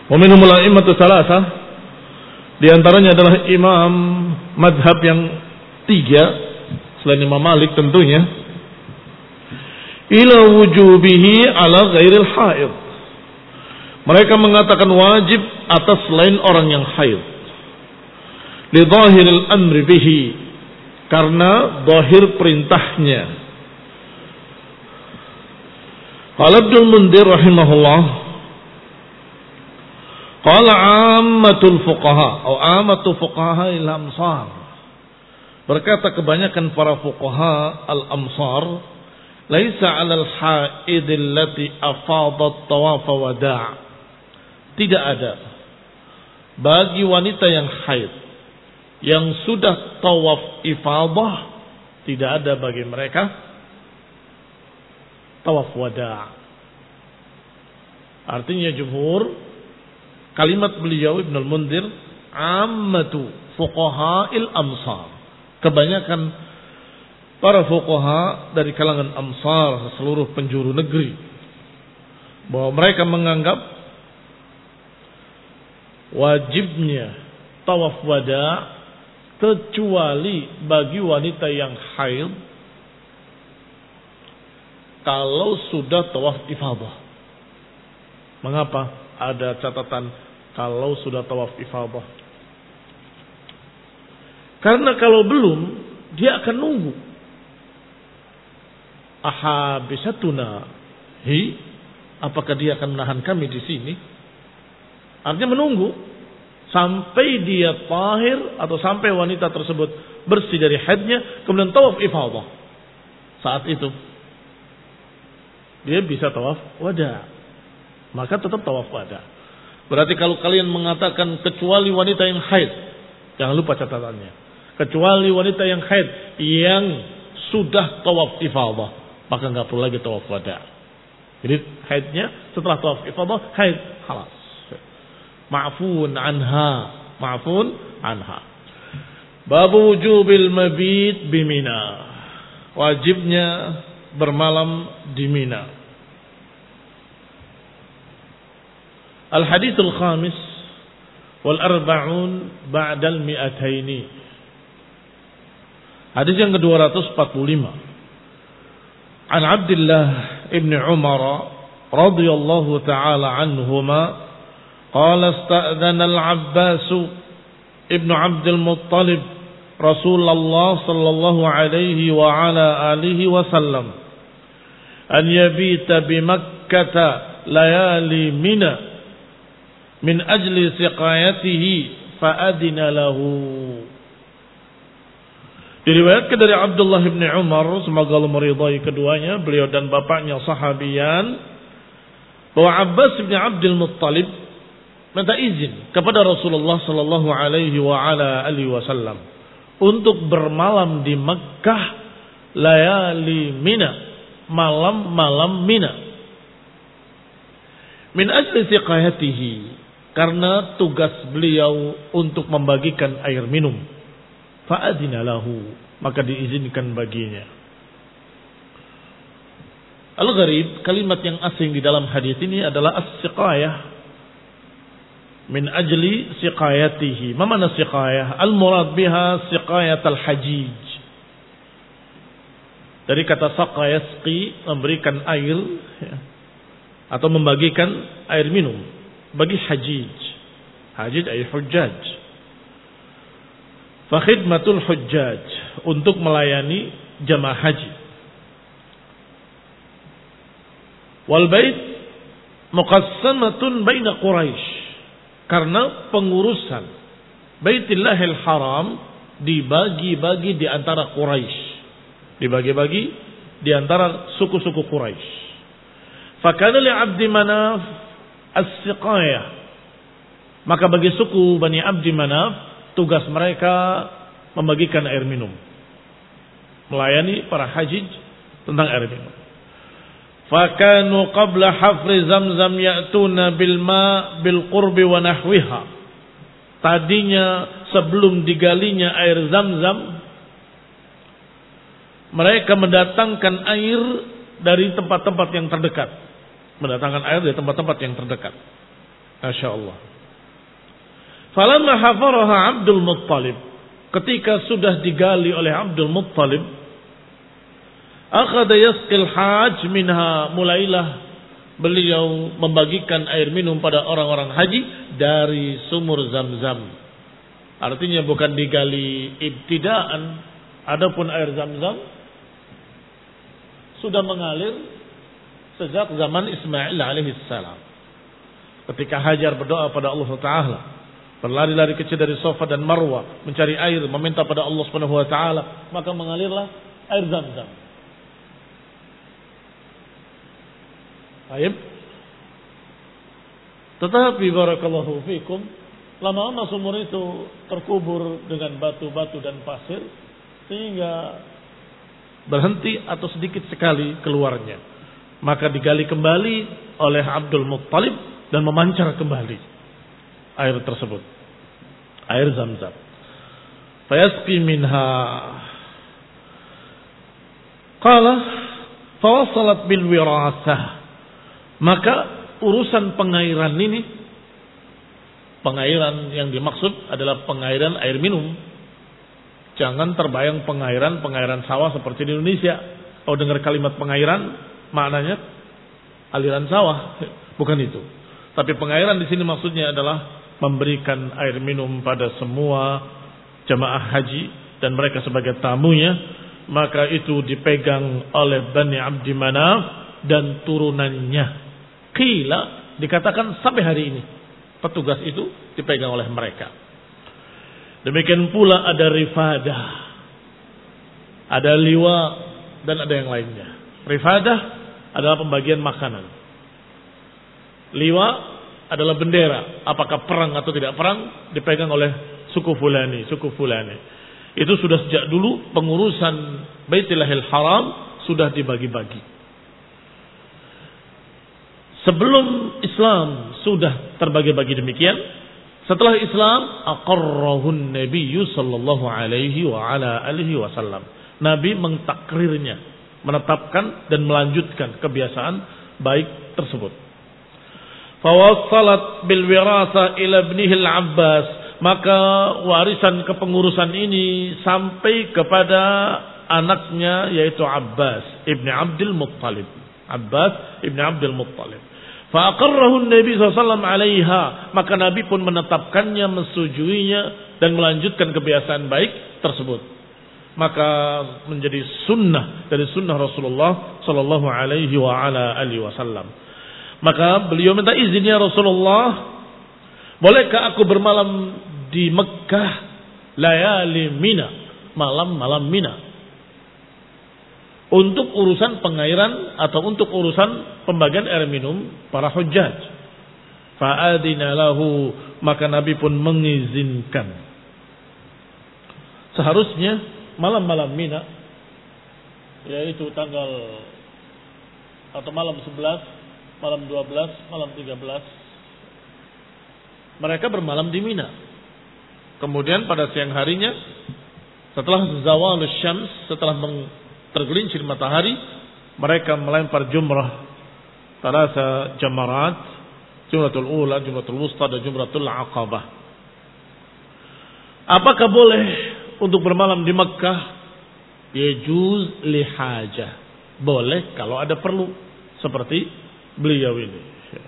Wa minhumul a'immatu tsalatsa, di antaranya adalah imam madhab yang tiga selain Imam Malik tentunya, ila wujubihi ala ghairil haid. Mereka mengatakan wajib atas selain orang yang haid. Li dhahiril amri bihi, karena zahir perintahnya. Qala Ibnu Mundir rahimahullah, qala ammatul fuqaha atau ammatu fuqaha al-amsar, berkata kebanyakan para fuqaha al-amsar, laisa 'alal haid allati afadat tawaf wada', tidak ada bagi wanita yang haid yang sudah tawaf ifadah, tidak ada bagi mereka tawaf wada'. Artinya jumhur, kalimat beliau Ibnu Mundir, ammatu fuqaha'il amsar, kebanyakan para fuqaha dari kalangan amsar, seluruh penjuru negeri, bahwa mereka menganggap wajibnya tawaf wada' kecuali bagi wanita yang haid kalau sudah tawaf ifadah. Mengapa ada catatan kalau sudah tawaf ifadah? Karena kalau belum, dia akan nunggu. Ahabisatuna hi, apakah dia akan menahan kami di sini? Artinya menunggu sampai dia tahir atau sampai wanita tersebut bersih dari haidnya, kemudian tawaf ifadah. Saat itu dia bisa tawaf wada, maka tetap tawaf wada. Berarti kalau kalian mengatakan kecuali wanita yang haid, jangan lupa catatannya, kecuali wanita yang haid yang sudah tawaf ifadah, maka nggak perlu lagi tawaf wada. Jadi haidnya setelah tawaf ifadah haid, halas, ma'fun anha. Bab wujubil mabit bimina, wajibnya bermalam di Mina. Al-hadits al-khamis wal arba'un ba'dal mi'ataini. Hadis yang ke-245. An Abdullah ibn Umar radhiyallahu ta'ala anhuma qala ista'dana al-Abbas ibn Abdul Muttalib Rasulullah sallallahu alaihi wa ala alihi wa sallam an yabita bi Makkah layali Mina min ajli siqayatihi fa adina lahu. Diriwayatkan dari Abdullah bin Umar, semoga Allah meridai keduanya, beliau dan bapaknya sahabian, bahwa Abbas bin Abdul Muttalib minta izin kepada Rasulullah sallallahu alaihi wa ala alihi wasallam untuk bermalam di Mekkah layali Mina, malam-malam Mina. Min ajli siqayatihi, karena tugas beliau untuk membagikan air minum. Fa'adina lahu, maka diizinkan baginya. Al-gharib, kalimat yang asing di dalam hadis ini adalah as-siqayah. Min ajli siqayatihi. Ma mana siqayah? Al-murad biha siqayat al-hajij. Dari kata saqa yasqi, memberikan air, ya, atau membagikan air minum bagi hajij. Hajij ay hujjaj. Fa khidmatul hujjaj, untuk melayani jamaah haji. Wal bait muqassamatun baina Quraisy, karena pengurusan Baitillahil Haram dibagi-bagi di antara Quraisy, dibagi-bagi di antara suku-suku Quraisy. Fakana li Abdi Manaf as-siqayah, maka bagi suku Bani Abdi Manaf tugas mereka membagikan air minum, melayani para hajij tentang air minum. Fakanu qabla hafri Zamzam ya'tuna bil ma bil qurbi wa nahwiha. Tadinya sebelum digalinya air Zamzam, mereka mendatangkan air dari tempat-tempat yang terdekat. Mendatangkan air dari tempat-tempat yang terdekat. Masya Allah. Falamma hafaraha Abdul Muttalib, ketika sudah digali oleh Abdul Muttalib, akhadha yasqil haj minha, mulailah beliau membagikan air minum pada orang-orang haji dari sumur Zam-Zam. Artinya bukan digali ibtidaan, adapun air Zam-Zam sudah mengalir sejak zaman Ismail alaihissalam. Ketika Hajar berdoa pada Allah Taala, berlari-lari kecil dari Safa dan Marwah mencari air, meminta pada Allah Subhanahu wa taala, maka mengalirlah air Zam-Zam. Baik. Tetapi barakallahu fikum, lama-lama sumur itu terkubur dengan batu-batu dan pasir sehingga berhenti atau sedikit sekali keluarnya. Maka digali kembali oleh Abdul Muttalib dan memancar kembali air tersebut, air Zam-Zam. Fayasqi minha. Qala fawasalat bil wirasah. Maka urusan pengairan ini, pengairan yang dimaksud adalah pengairan air minum. Jangan terbayang pengairan sawah seperti di Indonesia. Kalau dengar kalimat pengairan, maknanya aliran sawah, bukan itu. Tapi pengairan di sini maksudnya adalah memberikan air minum pada semua jamaah haji dan mereka sebagai tamunya. Maka itu dipegang oleh Bani Abdi Manaf dan turunannya. Qila, dikatakan sampai hari ini petugas itu dipegang oleh mereka. Demikian pula ada rifadah, ada liwa, dan ada yang lainnya. Rifadah adalah pembagian makanan. Liwa adalah bendera, apakah perang atau tidak perang dipegang oleh suku fulani, suku fulani. Itu sudah sejak dulu pengurusan Baitillahil Haram sudah dibagi-bagi. Sebelum Islam sudah terbagi-bagi demikian. Setelah Islam, aqarrahun nabiyyu sallallahu alaihi wa ala alihi wasallam. Nabi mentakrirnya, menetapkan dan melanjutkan kebiasaan baik tersebut. Fawassalat bil wirasa ila ibnihi al-Abbas. Maka warisan kepengurusan ini sampai kepada anaknya yaitu Abbas ibni Abdul Muttalib. Abbas ibni Abdul Muttalib. Faqarrahu Nabi SAW alaiha, maka Nabi pun menetapkannya, mensetujuinya dan melanjutkan kebiasaan baik tersebut. Maka menjadi sunnah dari sunnah Rasulullah sallallahu alaihi wa ala alihi wasallam. Maka beliau minta izin, ya Rasulullah, bolehkah aku bermalam di Mekkah layali Mina, malam-malam Mina, untuk urusan pengairan atau untuk urusan pembagian air minum para hujjaj. Fa'adina lahu, maka Nabi pun mengizinkan. Seharusnya malam-malam Mina, yaitu tanggal atau malam 11, malam 12, malam 13, mereka bermalam di Mina. Kemudian pada siang harinya, setelah zawal syams, setelah tergelincir matahari, mereka melempar jumrah, thalatha jamarat, jumratul ula, jumratul wusta, dan jumratul aqabah. Apakah boleh untuk bermalam di Mekkah? Yajuz lihajah, boleh kalau ada perlu, seperti beliau ini.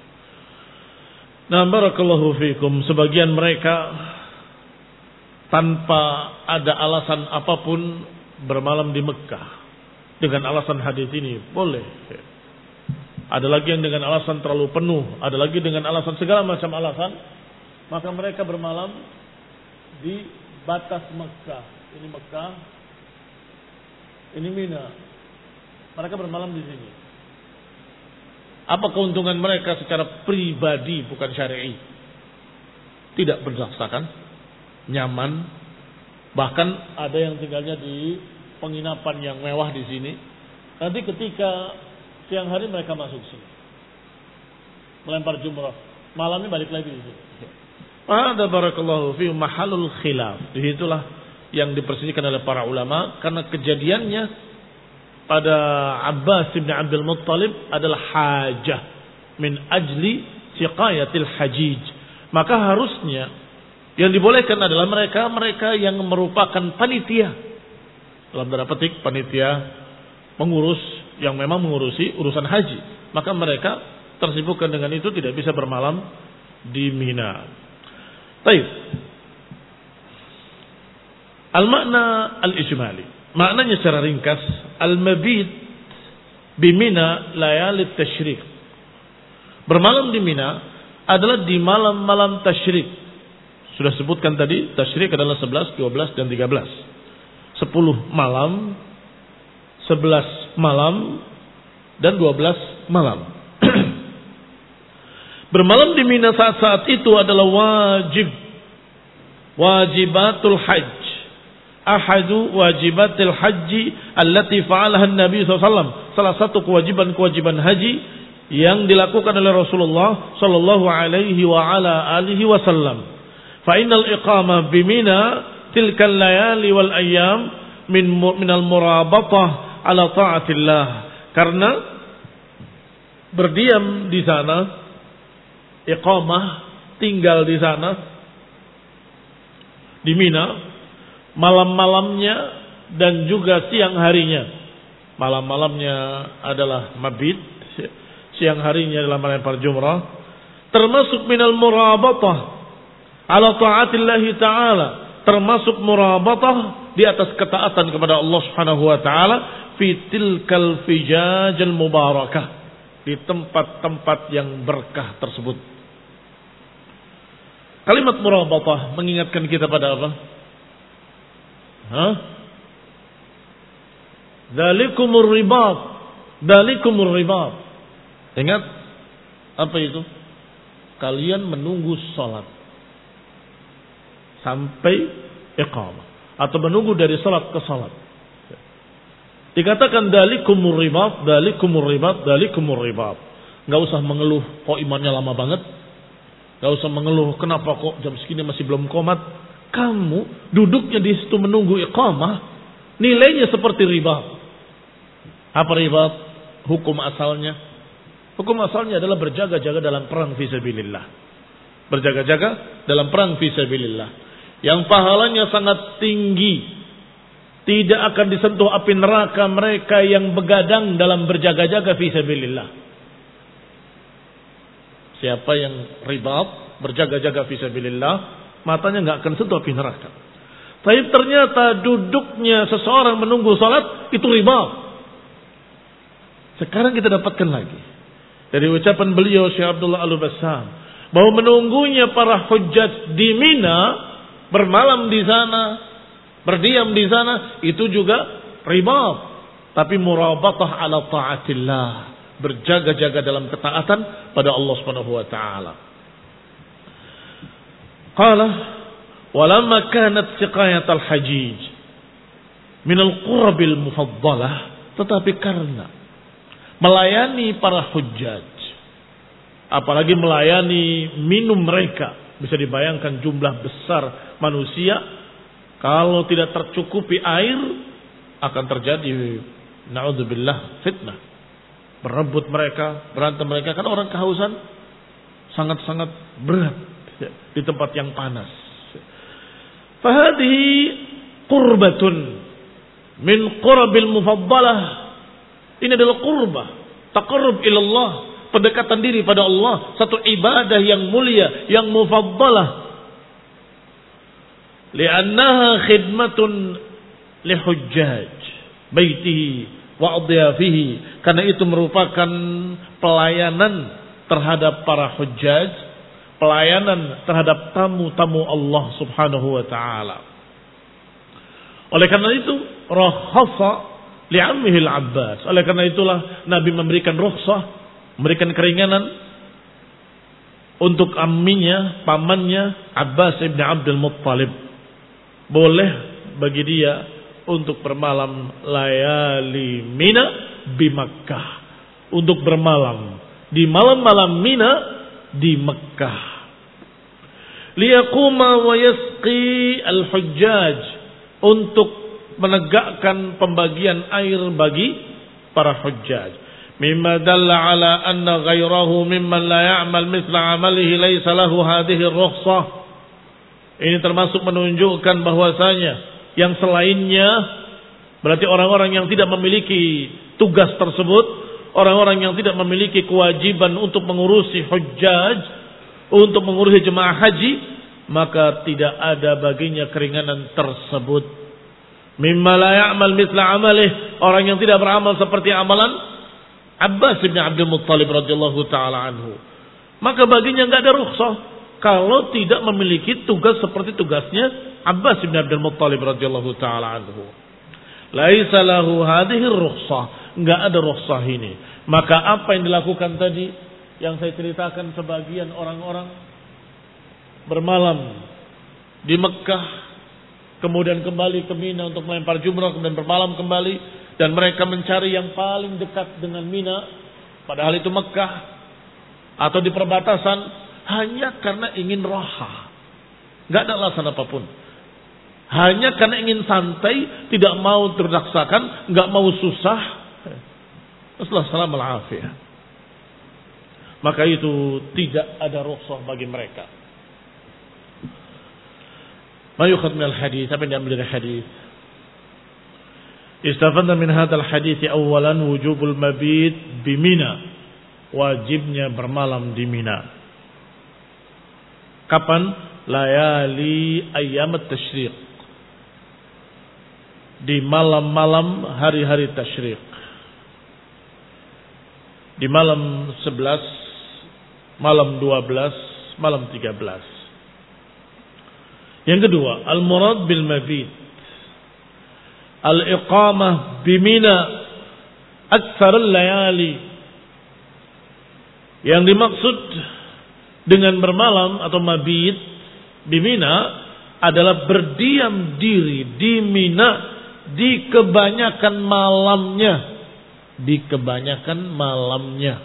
Nah, barakallahu fikum, sebagian mereka tanpa ada alasan apapun bermalam di Mekkah. Dengan alasan hadis ini boleh. Ada lagi yang dengan alasan terlalu penuh, ada lagi dengan alasan segala macam alasan, maka mereka bermalam di batas Mekkah. Ini Mekkah, ini Mina. Mereka bermalam di sini. Apa keuntungan mereka secara pribadi, bukan syar'i? Tidak berdasarkan, nyaman, bahkan ada yang tinggalnya di penginapan yang mewah di sini. Nanti ketika siang hari mereka masuk sini, melempar jumrah, malamnya balik lagi di sini. Ada barakallahu fi mahalul khilaf. Disitulah yang diperselisihkan oleh para ulama, karena kejadiannya pada Abbas bin Abdul Muttalib adalah hajah min ajli siqayatil hajij. Maka harusnya yang dibolehkan adalah mereka yang merupakan panitia. Dalam tanda petik panitia mengurus yang memang mengurusi urusan haji. Maka mereka tersibukkan dengan itu, tidak bisa bermalam di Mina. Baik. Al-makna al-ijmali. Maknanya secara ringkas, al-mabit bi Mina layali tasyrik. Bermalam di Mina adalah di malam-malam tasyrik. Sudah sebutkan tadi, tasyrik adalah 11, 12 dan 13. 10 malam, 11 malam dan 12 malam. Bermalam di Mina saat-saat itu adalah wajibatul hajj. Ahadu wajibatil haji allati fa'alaha Nabi SAW. Salah satu kewajiban-kewajiban haji yang dilakukan oleh Rasulullah sallallahu alaihi wa ala alihi wasallam. Fa innal iqamah bi Mina tilkal layali wal ayyam min al murabatah ala taatillah. Karena berdiam di sana, iqamah, tinggal di sana di Mina malam-malamnya dan juga siang harinya. Malam-malamnya adalah mabit, siang harinya adalah melempar jumrah. Termasuk minal murabatah ala ta'atillahi ta'ala, termasuk murabatah di atas ketaatan kepada Allah Subhanahu wa taala fi tilkal fijajal mubarakah, di tempat-tempat yang berkah tersebut. Kalimat murabatah mengingatkan kita pada apa? Dzalikumur ribat. Ingat apa itu? Kalian menunggu salat sampai iqamah atau menunggu dari salat ke salat. Dikatakan dzalikumur ribat. Enggak usah mengeluh kok imannya lama banget. Enggak usah mengeluh kenapa kok jam segini masih belum qomat. Kamu duduknya di situ menunggu iqamah, nilainya seperti ribat. Apa ribat? Hukum asalnya. Hukum asalnya adalah berjaga-jaga dalam perang fisabilillah. Berjaga-jaga dalam perang fisabilillah. Yang pahalanya sangat tinggi. Tidak akan disentuh api neraka mereka yang begadang dalam berjaga-jaga fisabilillah. Siapa yang ribat, berjaga-jaga fisabilillah, matanya nggak akan sentuh api neraka. Tapi ternyata duduknya seseorang menunggu salat itu riba. Sekarang kita dapatkan lagi dari ucapan beliau Syekh Abdullah Al-Bassam bahwa menunggunya para hujjaj di Mina, bermalam di sana, berdiam di sana, itu juga riba. Tapi murabatah ala taatillah, berjaga-jaga dalam ketaatan pada Allah Subhanahu wa taala. Qala walamma kanat siqayat al-hajij min al-qurabil mufaddalah, tetapi karena melayani para hujjaj, apalagi melayani minum mereka, bisa dibayangkan jumlah besar manusia, kalau tidak tercukupi air akan terjadi naudzubillah fitnah, berebut mereka, berantem mereka, kan orang kehausan sangat-sangat berat di tempat yang panas. Fahadihi qurbatun min qurabil mufaddalah. Ini adalah qurbah, taqarrub ila Allah, pendekatan diri pada Allah, satu ibadah yang mulia, yang mufaddalah. Li'annaha khidmatun lihujjaj baitihi wa adyafihi, karena itu merupakan pelayanan terhadap para hujjaj, pelayanan terhadap tamu-tamu Allah Subhanahu wa taala. Oleh karena itu, rakhasa li'ammihi al-Abbas. Oleh karena itulah Nabi memberikan rukhsah, memberikan keringanan untuk amminya, pamannya Abbas ibn Abdul Muttalib. Boleh bagi dia untuk bermalam layali Mina di Makkah, untuk bermalam di malam-malam Mina di Mekah. Liyaquma wa yasqi al-hujjaj, untuk menegakkan pembagian air bagi para hujjaj. mimma dalla ala anna ghairahu mimman la ya'mal mithla 'amalihi laysa lahu hadhihi ar-rukhsah. Ini termasuk menunjukkan bahwasanya yang selainnya, berarti orang-orang yang tidak memiliki tugas tersebut, orang-orang yang tidak memiliki kewajiban untuk mengurusi hujjaj, untuk mengurusi jemaah haji, maka tidak ada baginya keringanan tersebut. Mimma la ya'mal mithla 'amalih, orang yang tidak beramal seperti amalan Abbas bin Abdul Muttalib radhiyallahu taala anhu, maka baginya enggak ada rukhsah kalau tidak memiliki tugas seperti tugasnya Abbas bin Abdul Muttalib radhiyallahu taala anhu. Laisa lahu hadhihi rukhsah, enggak ada rukhsah ini. Maka apa yang dilakukan tadi yang saya ceritakan, sebagian orang-orang bermalam di Mekah, kemudian kembali ke Mina untuk melempar jumrah, kemudian bermalam kembali, dan mereka mencari yang paling dekat dengan Mina, padahal itu Mekah atau di perbatasan, hanya karena ingin raha, nggak ada alasan apapun, hanya karena ingin santai, tidak mau terdaksakan, nggak mau susah. Assalamualaikum warahmatullahi wabarakatuh. Maka itu tidak ada rukhsah bagi mereka. Ma yukhad min al-hadits, apa yang diambil dari hadis? Istafadna min hadzal hadits awalan wujubul mabit bi Mina, wajibnya bermalam di Mina. Kapan? Layali ayyam at-tasyriq, di malam-malam hari-hari tasyriq, di malam 11, malam 12, malam 13. Yang kedua, al-murad bil mabit al-iqamah bi Mina aktsar al-layali. Yang dimaksud dengan bermalam atau mabit di Mina adalah berdiam diri di Mina di kebanyakan malamnya, di kebanyakan malamnya.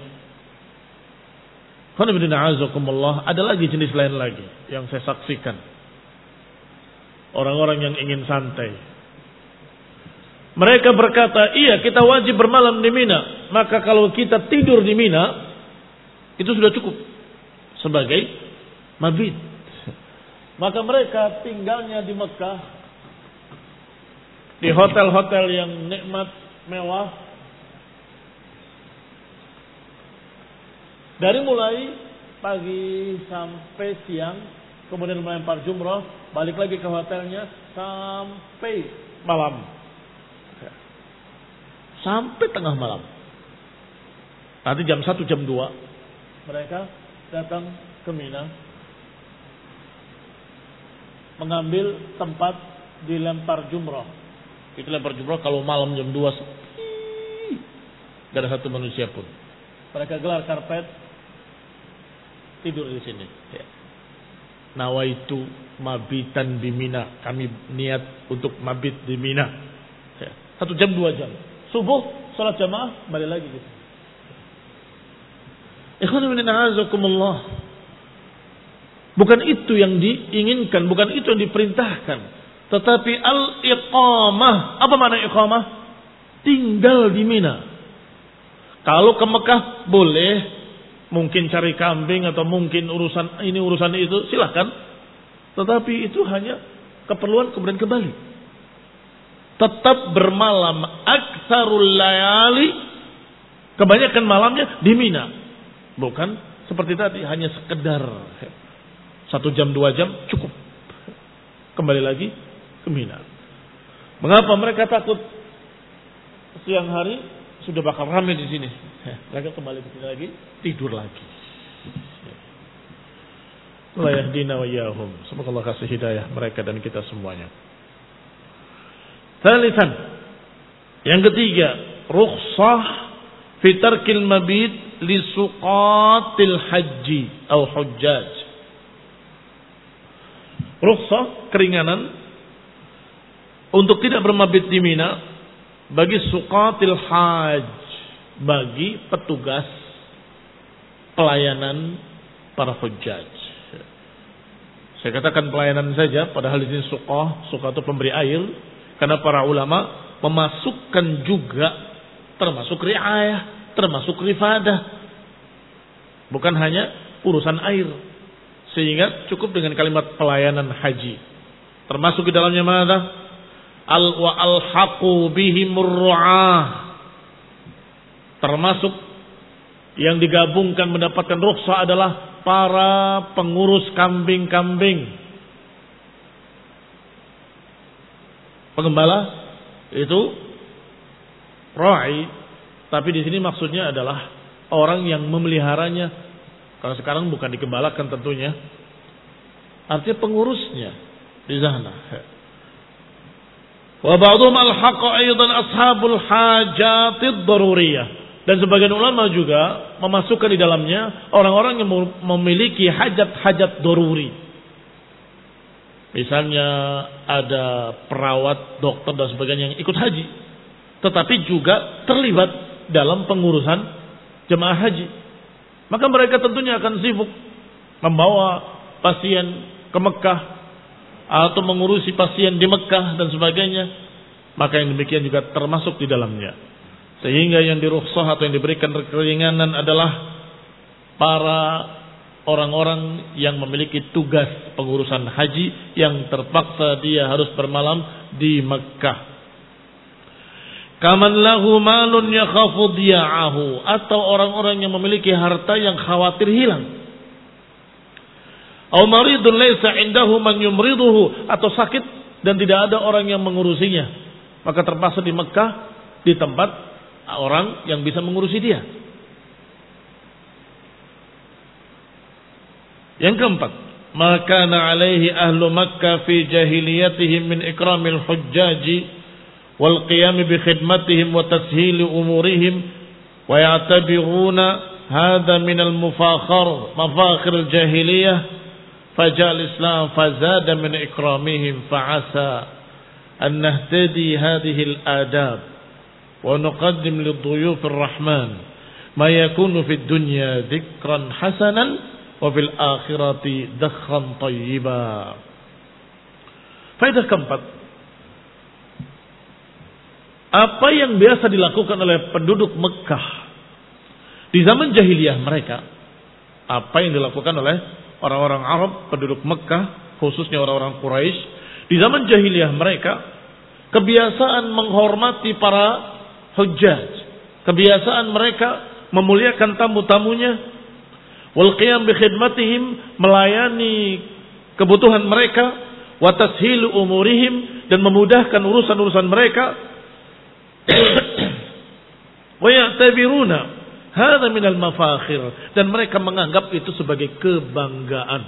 Ada lagi jenis lain lagi yang saya saksikan. Orang-orang yang ingin santai, mereka berkata, iya kita wajib bermalam di Mina, maka kalau kita tidur di Mina itu sudah cukup sebagai mabit. Maka mereka tinggalnya di Mekah, di hotel-hotel yang nikmat, mewah, dari mulai pagi sampai siang, kemudian melempar jumrah, balik lagi ke hotelnya sampai malam, sampai tengah malam. Nanti jam 1, jam 2 mereka datang ke Mina, mengambil tempat dilempar jumrah. Itu lempar jumrah kalau malam jam 2 sepi, gak ada satu manusia pun. Mereka gelar karpet, tidur di sini. Nawaitu mabitan di Mina, kami niat untuk mabit di Mina. 1 jam 2 jam. Subuh, salat jamaah, balik lagi gitu. Ikhwan fillah, a'azakumullah. Bukan itu yang diinginkan, bukan itu yang diperintahkan. Tetapi al-iqamah. Apa makna iqamah? Tinggal di Mina. Kalau ke Mekah boleh, mungkin cari kambing atau mungkin urusan ini urusan itu, silahkan. Tetapi itu hanya keperluan kemudian kembali. Tetap bermalam aktsarul layali, kebanyakan malamnya di Mina. Bukan seperti tadi hanya sekedar 1 jam 2 jam cukup, kembali lagi ke Mina. Mengapa mereka takut? Siang hari sudah bakal ramai di sini, mereka kembali ke sini lagi, tidur lagi. Allah yahdina wa iyyahum. Semoga Allah kasih hidayah mereka dan kita semuanya. Tsalitsan, yang ketiga, rukhsah fi tarkil mabit li suqatil haji atau hujjaj. Rukhsah, keringanan untuk tidak bermabit di Mina bagi suqatil haj, bagi petugas pelayanan para hujjaj. Saya katakan pelayanan saja, padahal di sini suqah itu pemberi air. Karena para ulama memasukkan juga termasuk riayah, termasuk ibadah. Bukan hanya urusan air. Sehingga cukup dengan kalimat pelayanan haji. Termasuk di dalamnya mana? Wa alhaqu bihimur ru'ah. Termasuk yang digabungkan mendapatkan rukhsah adalah para pengurus kambing-kambing. Pengembala itu ra'i, tapi di sini maksudnya adalah orang yang memeliharanya. Kalau sekarang bukan digembalakan tentunya, artinya pengurusnya di sana. Wa ba'dhum alhaqa aidan ashabul hajatid daruriyah, dan sebagian ulama juga memasukkan di dalamnya orang-orang yang memiliki hajat-hajat daruri. Misalnya ada perawat, dokter dan sebagainya yang ikut haji, tetapi juga terlibat dalam pengurusan jemaah haji. Maka mereka tentunya akan sibuk membawa pasien ke Mekah atau mengurusi pasien di Mekah dan sebagainya. Maka yang demikian juga termasuk di dalamnya. Sehingga yang dirukhsah atau yang diberikan keringanan adalah para orang-orang yang memiliki tugas pengurusan haji yang terpaksa dia harus bermalam di Mekah. Kaman lahu malun yakhafu diya'ahu, atau orang-orang yang memiliki harta yang khawatir hilang. Aw maridun laysa indahu man yumriduhu, atau sakit dan tidak ada orang yang mengurusinya. Maka terpaksa di Mekah di tempat orang yang bisa mengurusi dia. Yang keempat, maka alaihi ahlu Makkah fi jahiliyatihim min ikramil hujjaji wal qiyam bi khidmatihim wa tashil umurihim wa ya'tabiruna hadha min al mafakhir al jahiliyah fajal islam fazada min ikramihim fa'asa an nahtadi hadhihi al adab wa nuqaddim lidhuyuf ar rahman ma yakunu fi dunya dhikran hasanan wa fil akhirati dakhan tayyiba. Faedah keempat, apa yang biasa dilakukan oleh penduduk Mekah di zaman jahiliyah mereka, apa yang dilakukan oleh orang-orang Arab penduduk Mekah, khususnya orang-orang Quraisy di zaman jahiliyah mereka, kebiasaan menghormati para hujjaj, kebiasaan mereka memuliakan tamu-tamunya, wal qiyam bi khidmatihim, melayani kebutuhan mereka, wa tashilu umurihim, dan memudahkan urusan-urusan mereka, wa ya'tabiruna hadza min al mafakhir, dan mereka menganggap itu sebagai kebanggaan.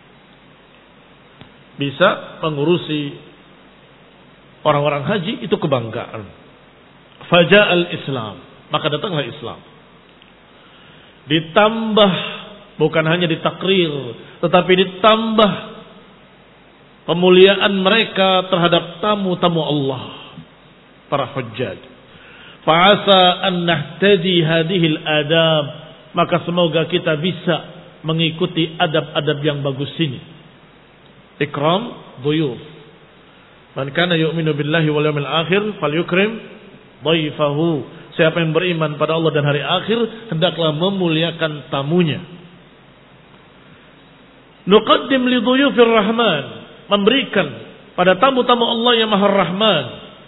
Bisa mengurusi orang-orang haji itu kebanggaan. Faja'al Islam, maka datanglah Islam. Ditambah, bukan hanya ditakrir, tetapi ditambah pemuliaan mereka terhadap tamu-tamu Allah, para hujjaj. Fa'asa an nahtadi hadhil adab, maka semoga kita bisa mengikuti adab-adab yang bagus ini. Ikram dhuyuf. Man kana yu'minu billahi wal yawmil akhir falyukrim dhaifahu. Siapa yang beriman pada Allah dan hari akhir, hendaklah memuliakan tamunya. Nuqaddim li dhuyufir rahman, memberikan pada tamu-tamu Allah yang Maha Rahman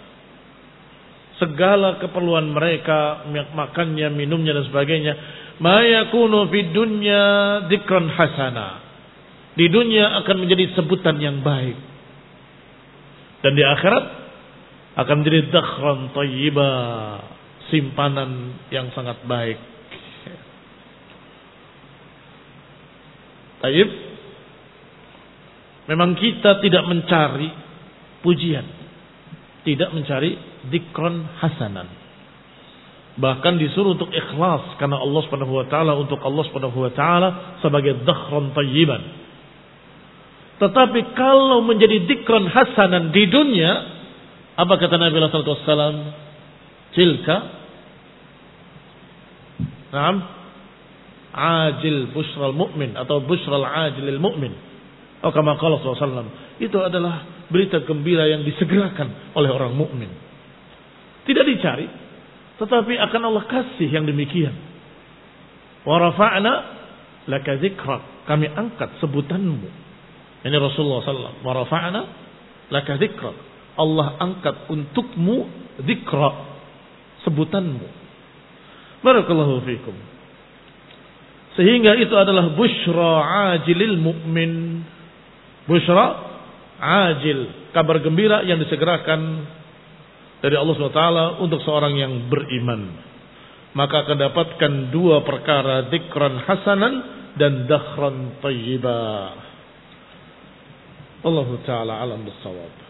segala keperluan mereka, makannya, minumnya dan sebagainya. Ma yakunu fid dunya dzikran hasana, di dunia akan menjadi sebutan yang baik, dan di akhirat akan menjadi dakhran thayyiba, simpanan yang sangat baik. Taib, memang kita tidak mencari pujian, tidak mencari dzikran hasanan. Bahkan disuruh untuk ikhlas karena Allah Subhanahu wa taala, untuk Allah Subhanahu wa taala sebagai dakhran thayyiban. Tetapi kalau menjadi dzikran hasanan di dunia, apa kata Nabi sallallahu alaihi wasallam? Tilka Naam, ajil bushral mu'min, atau bushral ajilil mu'min. Oh, kama qala sallallahu alaihi wasallam, itu adalah berita gembira yang disegerakan oleh orang mukmin. Tidak dicari, Tetapi akan Allah kasih yang demikian. Wa rafa'na laka dzikrak. Kami angkat sebutanmu. Ini Rasulullah SAW. Wa rafa'na laka dzikrak. Allah angkat untukmu dzikra, sebutanmu. Barakallahu fikum. Sehingga itu adalah busyra ajilil mu'min. Busyra ajil, kabar gembira yang disegerakan dari Allah SWT untuk seorang yang beriman. Maka akan dapatkan dua perkara, dzikran hasanan dan dakhran thayyibah. Allah Ta'ala alam bissawab.